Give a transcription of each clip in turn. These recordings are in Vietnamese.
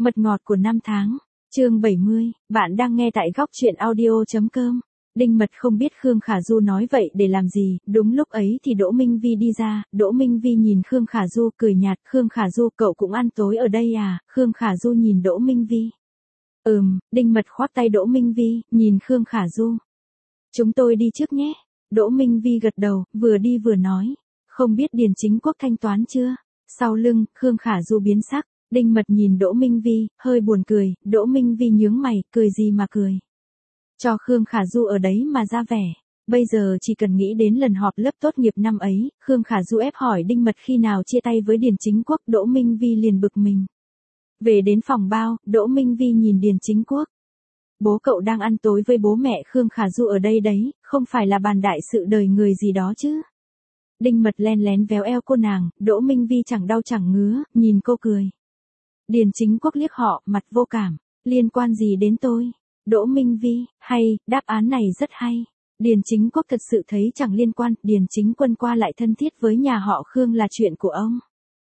Mật ngọt của năm tháng, chương 70, bạn đang nghe tại góc truyện audio.com. Đinh Mật không biết Khương Khả Du nói vậy để làm gì, đúng lúc ấy thì Đỗ Minh Vi đi ra, Đỗ Minh Vi nhìn Khương Khả Du cười nhạt, Khương Khả Du cậu cũng ăn tối ở đây à, Khương Khả Du nhìn Đỗ Minh Vi. Đinh Mật khoác tay Đỗ Minh Vi, nhìn Khương Khả Du. Chúng tôi đi trước nhé. Đỗ Minh Vi gật đầu, vừa đi vừa nói, không biết Điền Chính Quốc thanh toán chưa? Sau lưng, Khương Khả Du biến sắc. Đinh Mật nhìn Đỗ Minh Vi, hơi buồn cười, Đỗ Minh Vi nhướng mày, cười gì mà cười. Cho Khương Khả Du ở đấy mà ra vẻ. Bây giờ chỉ cần nghĩ đến lần họp lớp tốt nghiệp năm ấy, Khương Khả Du ép hỏi Đinh Mật khi nào chia tay với Điền Chính Quốc, Đỗ Minh Vi liền bực mình. Về đến phòng bao, Đỗ Minh Vi nhìn Điền Chính Quốc. Bố cậu đang ăn tối với bố mẹ Khương Khả Du ở đây đấy, không phải là bàn đại sự đời người gì đó chứ. Đinh Mật len lén véo eo cô nàng, Đỗ Minh Vi chẳng đau chẳng ngứa, nhìn cô cười. Điền Chính Quốc liếc họ, mặt vô cảm, liên quan gì đến tôi? Đỗ Minh Vi, hay, đáp án này rất hay. Điền Chính Quốc thật sự thấy chẳng liên quan, Điền Chính Quân qua lại thân thiết với nhà họ Khương là chuyện của ông.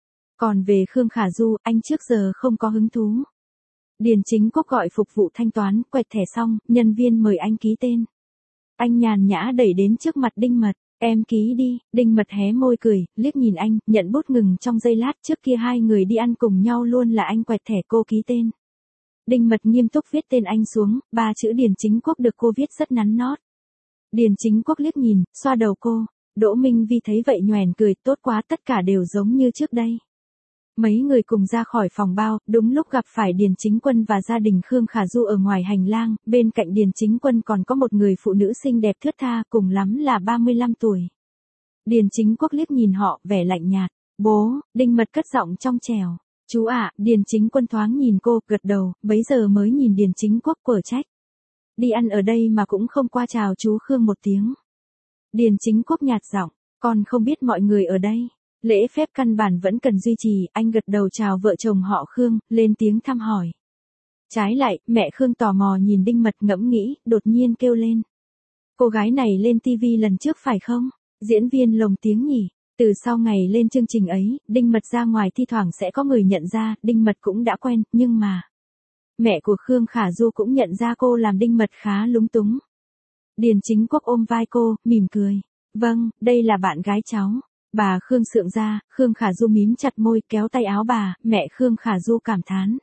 Còn về Khương Khả Du, anh trước giờ không có hứng thú. Điền Chính Quốc gọi phục vụ thanh toán, quẹt thẻ xong, nhân viên mời anh ký tên. Anh nhàn nhã đẩy đến trước mặt Đinh Mật. Em ký đi, Đinh Mật hé môi cười, liếc nhìn anh, nhận bút ngừng trong giây lát, trước kia hai người đi ăn cùng nhau luôn là anh quẹt thẻ cô ký tên. Đinh Mật nghiêm túc viết tên anh xuống, 3 chữ Điền Chính Quốc được cô viết rất nắn nót. Điền Chính Quốc liếc nhìn, xoa đầu cô, Đỗ Minh Vi thấy vậy nhoẻn cười, tốt quá, tất cả đều giống như trước đây. Mấy người cùng ra khỏi phòng bao, đúng lúc gặp phải Điền Chính Quân và gia đình Khương Khả Du ở ngoài hành lang, bên cạnh Điền Chính Quân còn có một người phụ nữ xinh đẹp thướt tha, cùng lắm là 35 tuổi. Điền Chính Quốc liếc nhìn họ, vẻ lạnh nhạt, bố, Đinh Mật cất giọng trong trẻo, chú ạ, Điền Chính Quân thoáng nhìn cô, gật đầu, bấy giờ mới nhìn Điền Chính Quốc quở trách. Đi ăn ở đây mà cũng không qua chào chú Khương một tiếng. Điền Chính Quốc nhạt giọng, con không biết mọi người ở đây. Lễ phép căn bản vẫn cần duy trì, anh gật đầu chào vợ chồng họ Khương, lên tiếng thăm hỏi. Trái lại, mẹ Khương tò mò nhìn Đinh Mật ngẫm nghĩ, đột nhiên kêu lên. Cô gái này lên TV lần trước phải không? Diễn viên lồng tiếng nhỉ? Từ sau ngày lên chương trình ấy, Đinh Mật ra ngoài thi thoảng sẽ có người nhận ra, Đinh Mật cũng đã quen, nhưng mà... Mẹ của Khương Khả Du cũng nhận ra cô làm Đinh Mật khá lúng túng. Điền Chính Quốc ôm vai cô, mỉm cười. Vâng, đây là bạn gái cháu. Bà Khương sượng ra, Khương Khả Du mím chặt môi kéo tay áo bà, mẹ Khương Khả Du cảm thán.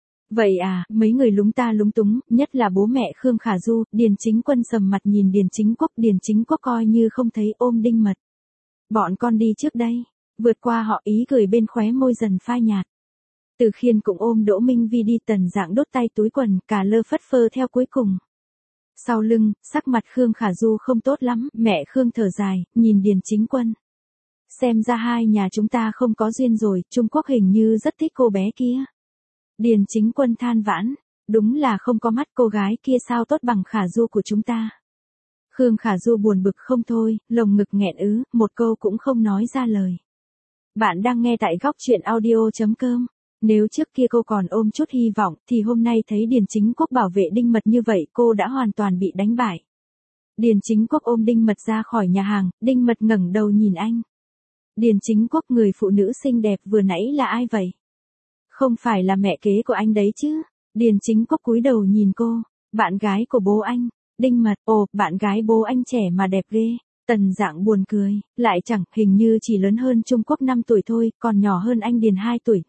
Vậy à, mấy người lúng ta lúng túng, nhất là bố mẹ Khương Khả Du, Điền Chính Quân sầm mặt nhìn Điền Chính Quốc coi như không thấy ôm Đinh Mật. Bọn con đi trước đây, vượt qua họ ý cười bên khóe môi dần phai nhạt. Từ Khiên cũng ôm Đỗ Minh Vi đi, Tần Dạng đốt tay túi quần, cả lơ phất phơ theo cuối cùng. Sau lưng, sắc mặt Khương Khả Du không tốt lắm, mẹ Khương thở dài, nhìn Điền Chính Quân. Xem ra hai nhà chúng ta không có duyên rồi, Trung Quốc hình như rất thích cô bé kia. Điền Chính Quân than vãn, đúng là không có mắt, cô gái kia sao tốt bằng Khả Du của chúng ta. Khương Khả Du buồn bực không thôi, lồng ngực nghẹn ứ, một câu cũng không nói ra lời. Bạn đang nghe tại góc truyện audio.com. Nếu trước kia cô còn ôm chút hy vọng, thì hôm nay thấy Điền Chính Quốc bảo vệ Đinh Mật như vậy, cô đã hoàn toàn bị đánh bại. Điền Chính Quốc ôm Đinh Mật ra khỏi nhà hàng, Đinh Mật ngẩng đầu nhìn anh. Điền Chính Quốc, người phụ nữ xinh đẹp vừa nãy là ai vậy? Không phải là mẹ kế của anh đấy chứ? Điền Chính Quốc cúi đầu nhìn cô, bạn gái của bố anh. Đinh Mật, ồ, bạn gái bố anh trẻ mà đẹp ghê. Tần Dạng buồn cười, lại chẳng, hình như chỉ lớn hơn Trung Quốc 5 tuổi thôi, còn nhỏ hơn anh Điền 2 tuổi,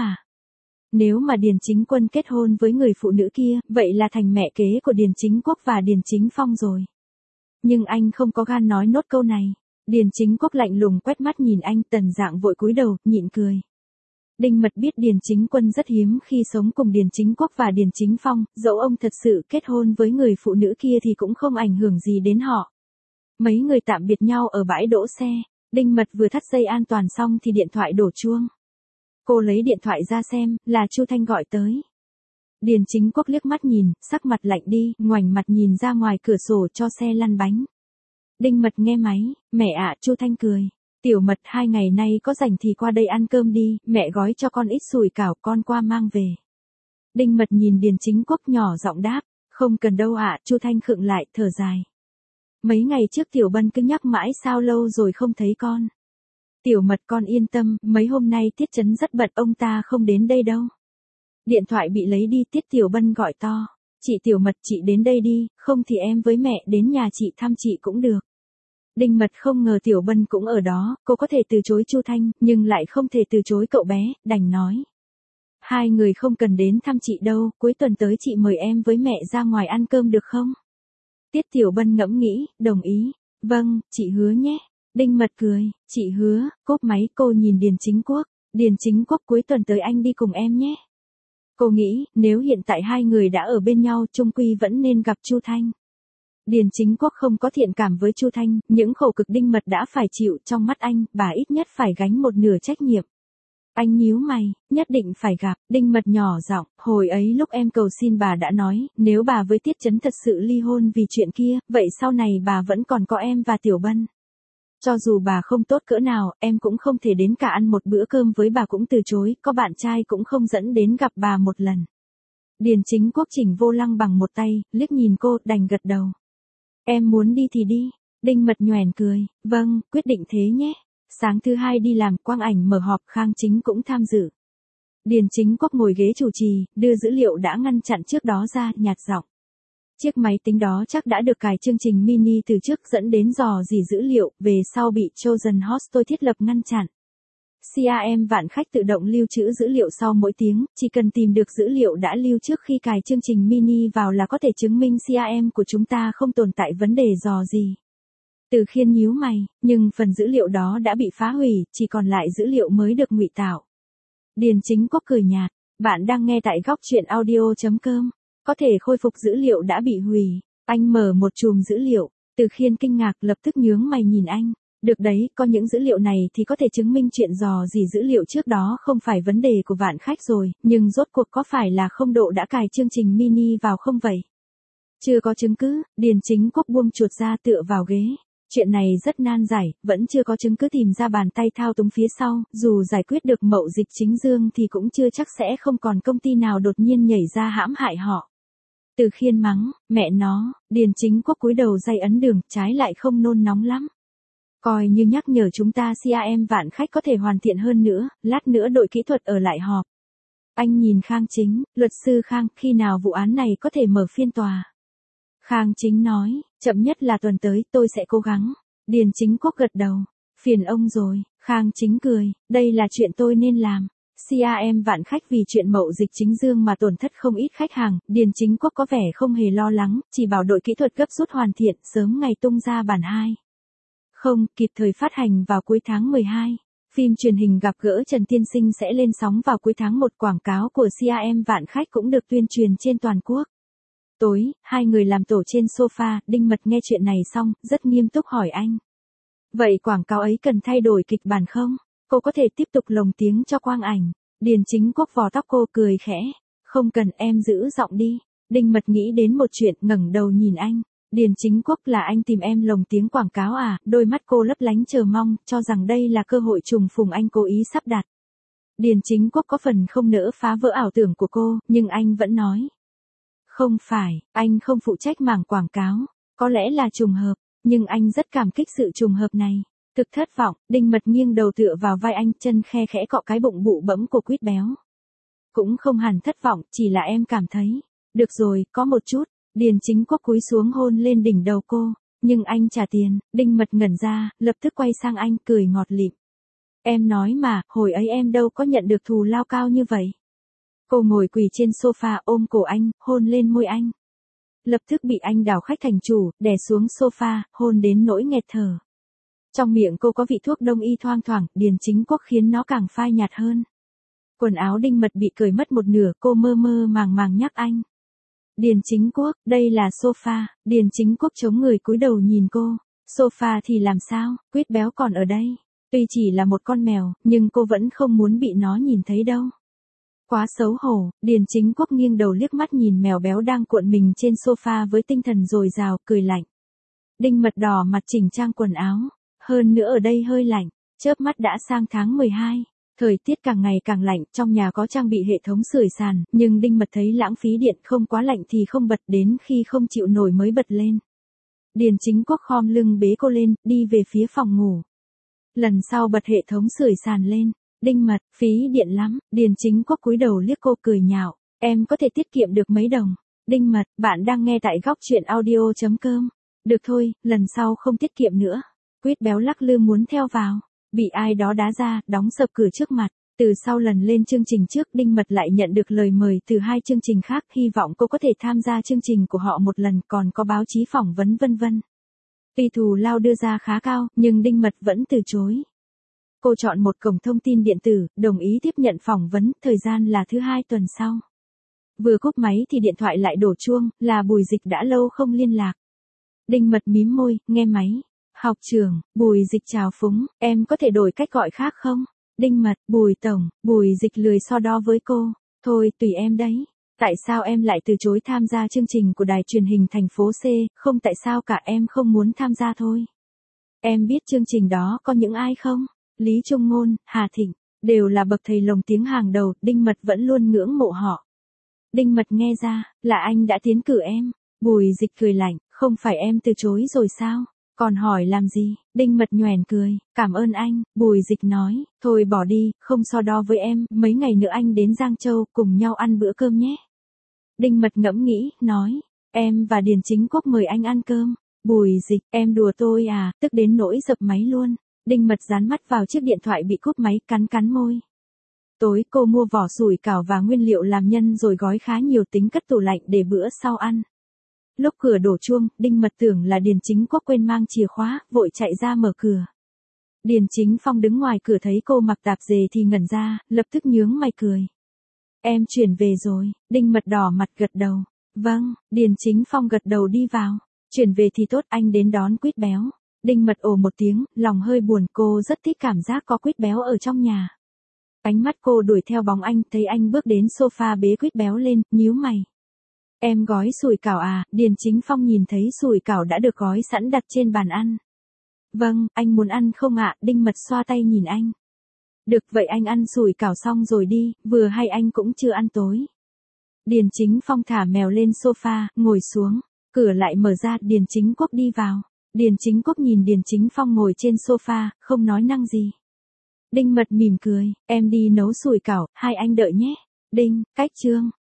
Nếu mà Điền Chính Quân kết hôn với người phụ nữ kia, vậy là thành mẹ kế của Điền Chính Quốc và Điền Chính Phong rồi. Nhưng anh không có gan nói nốt câu này. Điền Chính Quốc lạnh lùng quét mắt nhìn anh, Tần Dạng vội cúi đầu, nhịn cười. Đinh Mật biết Điền Chính Quân rất hiếm khi sống cùng Điền Chính Quốc và Điền Chính Phong, dẫu ông thật sự kết hôn với người phụ nữ kia thì cũng không ảnh hưởng gì đến họ. Mấy người tạm biệt nhau ở bãi đỗ xe, Đinh Mật vừa thắt dây an toàn xong thì điện thoại đổ chuông. Cô lấy điện thoại ra xem, là Chu Thanh gọi tới. Điền Chính Quốc liếc mắt nhìn, sắc mặt lạnh đi, ngoảnh mặt nhìn ra ngoài cửa sổ cho xe lăn bánh. Đinh Mật nghe máy, mẹ ạ, Chu Thanh cười. Tiểu Mật, 2 ngày nay có rảnh thì qua đây ăn cơm đi, mẹ gói cho con ít sủi cảo, con qua mang về. Đinh Mật nhìn Điền Chính Quốc nhỏ giọng đáp, không cần đâu ạ, Chu Thanh khựng lại, thở dài. Mấy ngày trước Tiểu Bân cứ nhắc mãi sao lâu rồi không thấy con. Tiểu Mật con yên tâm, mấy hôm nay Tiết Chấn rất bận, ông ta không đến đây đâu. Điện thoại bị lấy đi, Tiết Tiểu Bân gọi to. Chị Tiểu Mật, chị đến đây đi, không thì em với mẹ đến nhà chị thăm chị cũng được. Đinh Mật không ngờ Tiểu Bân cũng ở đó, cô có thể từ chối Chu Thanh, nhưng lại không thể từ chối cậu bé, đành nói. Hai người không cần đến thăm chị đâu, cuối tuần tới chị mời em với mẹ ra ngoài ăn cơm được không? Tiết Tiểu Bân ngẫm nghĩ, đồng ý. Vâng, chị hứa nhé. Đinh Mật cười, chị hứa, cốp máy cô nhìn Điền Chính Quốc. Điền Chính Quốc, cuối tuần tới anh đi cùng em nhé. Cô nghĩ, nếu hiện tại hai người đã ở bên nhau, chung quy vẫn nên gặp Chu Thanh. Điền Chính Quốc không có thiện cảm với Chu Thanh, những khổ cực Đinh Mật đã phải chịu, trong mắt anh, bà ít nhất phải gánh một nửa trách nhiệm. Anh nhíu mày, nhất định phải gặp. Đinh Mật nhỏ giọng, hồi ấy lúc em cầu xin bà đã nói, nếu bà với Tiết Chấn thật sự ly hôn vì chuyện kia, vậy sau này bà vẫn còn có em và Tiểu Bân. Cho dù bà không tốt cỡ nào, em cũng không thể đến cả ăn một bữa cơm với bà cũng từ chối, có bạn trai cũng không dẫn đến gặp bà một lần. Điền Chính Quốc chỉnh vô lăng bằng một tay, liếc nhìn cô, đành gật đầu. Em muốn đi thì đi. Đinh Mật nhoẻn cười, vâng, quyết định thế nhé. Sáng thứ hai đi làm, Quang Ảnh mở họp, Khang Chính cũng tham dự. Điền Chính Quốc ngồi ghế chủ trì, đưa dữ liệu đã ngăn chặn trước đó ra, nhạt giọng. Chiếc máy tính đó chắc đã được cài chương trình mini từ trước dẫn đến dò dỉ dữ liệu, về sau bị Trojan Horse tôi thiết lập ngăn chặn. CRM Vạn Khách tự động lưu trữ dữ liệu sau mỗi tiếng, chỉ cần tìm được dữ liệu đã lưu trước khi cài chương trình mini vào là có thể chứng minh CRM của chúng ta không tồn tại vấn đề dò gì. Từ Khiên nhíu mày, nhưng phần dữ liệu đó đã bị phá hủy, chỉ còn lại dữ liệu mới được ngụy tạo. Điền Chính Quốc cười nhạt, bạn đang nghe tại góc truyện audio.com. Có thể khôi phục dữ liệu đã bị hủy. Anh mở một chùm dữ liệu. Từ Khiên kinh ngạc, lập tức nhướng mày nhìn anh. Được đấy, có những dữ liệu này thì có thể chứng minh chuyện dò gì dữ liệu trước đó không phải vấn đề của Vạn Khách rồi, nhưng rốt cuộc có phải là không độ đã cài chương trình mini vào không vậy? Chưa có chứng cứ, Điền Chính Quốc buông chuột ra tựa vào ghế. Chuyện này rất nan giải, vẫn chưa có chứng cứ tìm ra bàn tay thao túng phía sau, dù giải quyết được Mậu Dịch Chính Dương thì cũng chưa chắc sẽ không còn công ty nào đột nhiên nhảy ra hãm hại họ. Từ Khiên mắng, mẹ nó, Điền Chính Quốc cúi đầu day ấn đường, trái lại không nôn nóng lắm. Coi như nhắc nhở chúng ta CRM Vạn Khách có thể hoàn thiện hơn nữa, lát nữa đội kỹ thuật ở lại họp. Anh nhìn Khang Chính, luật sư Khang, khi nào vụ án này có thể mở phiên tòa? Khang Chính nói, chậm nhất là tuần tới, tôi sẽ cố gắng. Điền Chính Quốc gật đầu, phiền ông rồi. Khang Chính cười, đây là chuyện tôi nên làm. CRM Vạn Khách vì chuyện Mậu Dịch Chính Dương mà tổn thất không ít khách hàng, Điền Chính Quốc có vẻ không hề lo lắng, chỉ bảo đội kỹ thuật gấp rút hoàn thiện, sớm ngày tung ra bản 2. Không, kịp thời phát hành vào cuối tháng 12. Phim truyền hình Gặp gỡ Trần Tiên Sinh sẽ lên sóng vào cuối tháng 1, quảng cáo của CRM Vạn Khách cũng được tuyên truyền trên toàn quốc. Tối, hai người làm tổ trên sofa, Đinh Mật nghe chuyện này xong, rất nghiêm túc hỏi anh. Vậy quảng cáo ấy cần thay đổi kịch bản không? Cô có thể tiếp tục lồng tiếng cho Quang Ảnh. Điền Chính Quốc vò tóc cô, cười khẽ. Không cần, em giữ giọng đi. Đinh Mật nghĩ đến một chuyện, ngẩng đầu nhìn anh. Điền Chính Quốc, là anh tìm em lồng tiếng quảng cáo à? Đôi mắt cô lấp lánh chờ mong, cho rằng đây là cơ hội trùng phùng anh cố ý sắp đặt. Điền Chính Quốc có phần không nỡ phá vỡ ảo tưởng của cô, nhưng anh vẫn nói. Không phải, anh không phụ trách mảng quảng cáo. Có lẽ là trùng hợp, nhưng anh rất cảm kích sự trùng hợp này. Thực thất vọng, Đinh Mật nghiêng đầu tựa vào vai anh, chân khe khẽ cọ cái bụng bụ bẫm của quýt béo. Cũng không hẳn thất vọng, chỉ là em cảm thấy. Được rồi, có một chút. Điền Chính Quốc cúi xuống hôn lên đỉnh đầu cô. Nhưng anh trả tiền. Đinh Mật ngẩn ra, lập tức quay sang anh, cười ngọt lịm. Em nói mà, hồi ấy em đâu có nhận được thù lao cao như vậy. Cô ngồi quỳ trên sofa ôm cổ anh, hôn lên môi anh. Lập tức bị anh đảo khách thành chủ, đè xuống sofa, hôn đến nỗi nghẹt thở. Trong miệng cô có vị thuốc đông y thoang thoảng, Điền Chính Quốc khiến nó càng phai nhạt hơn. Quần áo Đinh Mật bị cởi mất một nửa, cô mơ mơ màng màng nhắc anh. Điền Chính Quốc, đây là sofa. Điền Chính Quốc chống người cúi đầu nhìn cô. Sofa thì làm sao, quýt béo còn ở đây. Tuy chỉ là một con mèo, nhưng cô vẫn không muốn bị nó nhìn thấy đâu. Quá xấu hổ, Điền Chính Quốc nghiêng đầu liếc mắt nhìn mèo béo đang cuộn mình trên sofa với tinh thần dồi dào, cười lạnh. Đinh Mật đỏ mặt chỉnh trang quần áo. Hơn nữa ở đây hơi lạnh, chớp mắt đã sang tháng 12. Thời tiết càng ngày càng lạnh, trong nhà có trang bị hệ thống sưởi sàn, nhưng Đinh Mật thấy lãng phí điện, không quá lạnh thì không bật, đến khi không chịu nổi mới bật lên. Điền Chính Quốc khom lưng bế cô lên, đi về phía phòng ngủ. Lần sau bật hệ thống sưởi sàn lên, Đinh Mật, phí điện lắm, Điền Chính Quốc cúi đầu liếc cô cười nhạo, em có thể tiết kiệm được mấy đồng. Đinh Mật, bạn đang nghe tại góc truyện audio.com. Được thôi, lần sau không tiết kiệm nữa. Quýt béo lắc lư muốn theo vào, bị ai đó đá ra, đóng sập cửa trước mặt. Từ sau lần lên chương trình trước, Đinh Mật lại nhận được lời mời từ 2 chương trình khác, hy vọng cô có thể tham gia chương trình của họ một lần, còn có báo chí phỏng vấn vân vân. Tuy thù lao đưa ra khá cao, nhưng Đinh Mật vẫn từ chối. Cô chọn một cổng thông tin điện tử, đồng ý tiếp nhận phỏng vấn, thời gian là thứ 2 tuần sau. Vừa cúp máy thì điện thoại lại đổ chuông, là Bùi Dịch đã lâu không liên lạc. Đinh Mật mím môi, nghe máy. Học trưởng, Bùi Dịch chào phúng, em có thể đổi cách gọi khác không? Đinh Mật, Bùi Tổng, Bùi Dịch lười so đo với cô. Thôi, tùy em đấy. Tại sao em lại từ chối tham gia chương trình của đài truyền hình thành phố C, không tại sao cả em không muốn tham gia thôi. Em biết chương trình đó có những ai không? Lý Trung Ngôn, Hà Thịnh, đều là bậc thầy lồng tiếng hàng đầu, Đinh Mật vẫn luôn ngưỡng mộ họ. Đinh Mật nghe ra, là anh đã tiến cử em. Bùi Dịch cười lạnh, không phải em từ chối rồi sao? Còn hỏi làm gì? Đinh Mật nhoẻn cười, cảm ơn anh. Bùi Dịch nói, thôi bỏ đi, không so đo với em, mấy ngày nữa anh đến Giang Châu, cùng nhau ăn bữa cơm nhé. Đinh Mật ngẫm nghĩ, nói, em và Điền Chính Quốc mời anh ăn cơm. Bùi Dịch, em đùa tôi à, tức đến nỗi dập máy luôn. Đinh Mật dán mắt vào chiếc điện thoại bị cúp máy, cắn môi. Tối cô mua vỏ sủi cảo và nguyên liệu làm nhân rồi gói khá nhiều tính cất tủ lạnh để bữa sau ăn. Lúc cửa đổ chuông, Đinh Mật tưởng là Điền Chính Quốc quên mang chìa khóa, vội chạy ra mở cửa. Điền Chính Phong đứng ngoài cửa thấy cô mặc tạp dề thì ngẩn ra, lập tức nhướng mày cười. Em chuyển về rồi, Đinh Mật đỏ mặt gật đầu. Vâng, Điền Chính Phong gật đầu đi vào. Chuyển về thì tốt, anh đến đón Quýt béo. Đinh Mật ồ một tiếng, lòng hơi buồn, cô rất thích cảm giác có Quýt béo ở trong nhà. Ánh mắt cô đuổi theo bóng anh, thấy anh bước đến sofa bế Quýt béo lên, nhíu mày. Em gói sủi cảo à? Điền Chính Phong nhìn thấy sủi cảo đã được gói sẵn đặt trên bàn ăn. Vâng, anh muốn ăn không ạ? Đinh Mật xoa tay nhìn anh. Được vậy anh ăn sủi cảo xong rồi đi, vừa hay anh cũng chưa ăn tối. Điền Chính Phong thả mèo lên sofa, ngồi xuống. Cửa lại mở ra, Điền Chính Quốc đi vào. Điền Chính Quốc nhìn Điền Chính Phong ngồi trên sofa, không nói năng gì. Đinh Mật mỉm cười, em đi nấu sủi cảo, hai anh đợi nhé. Đinh, cách chương.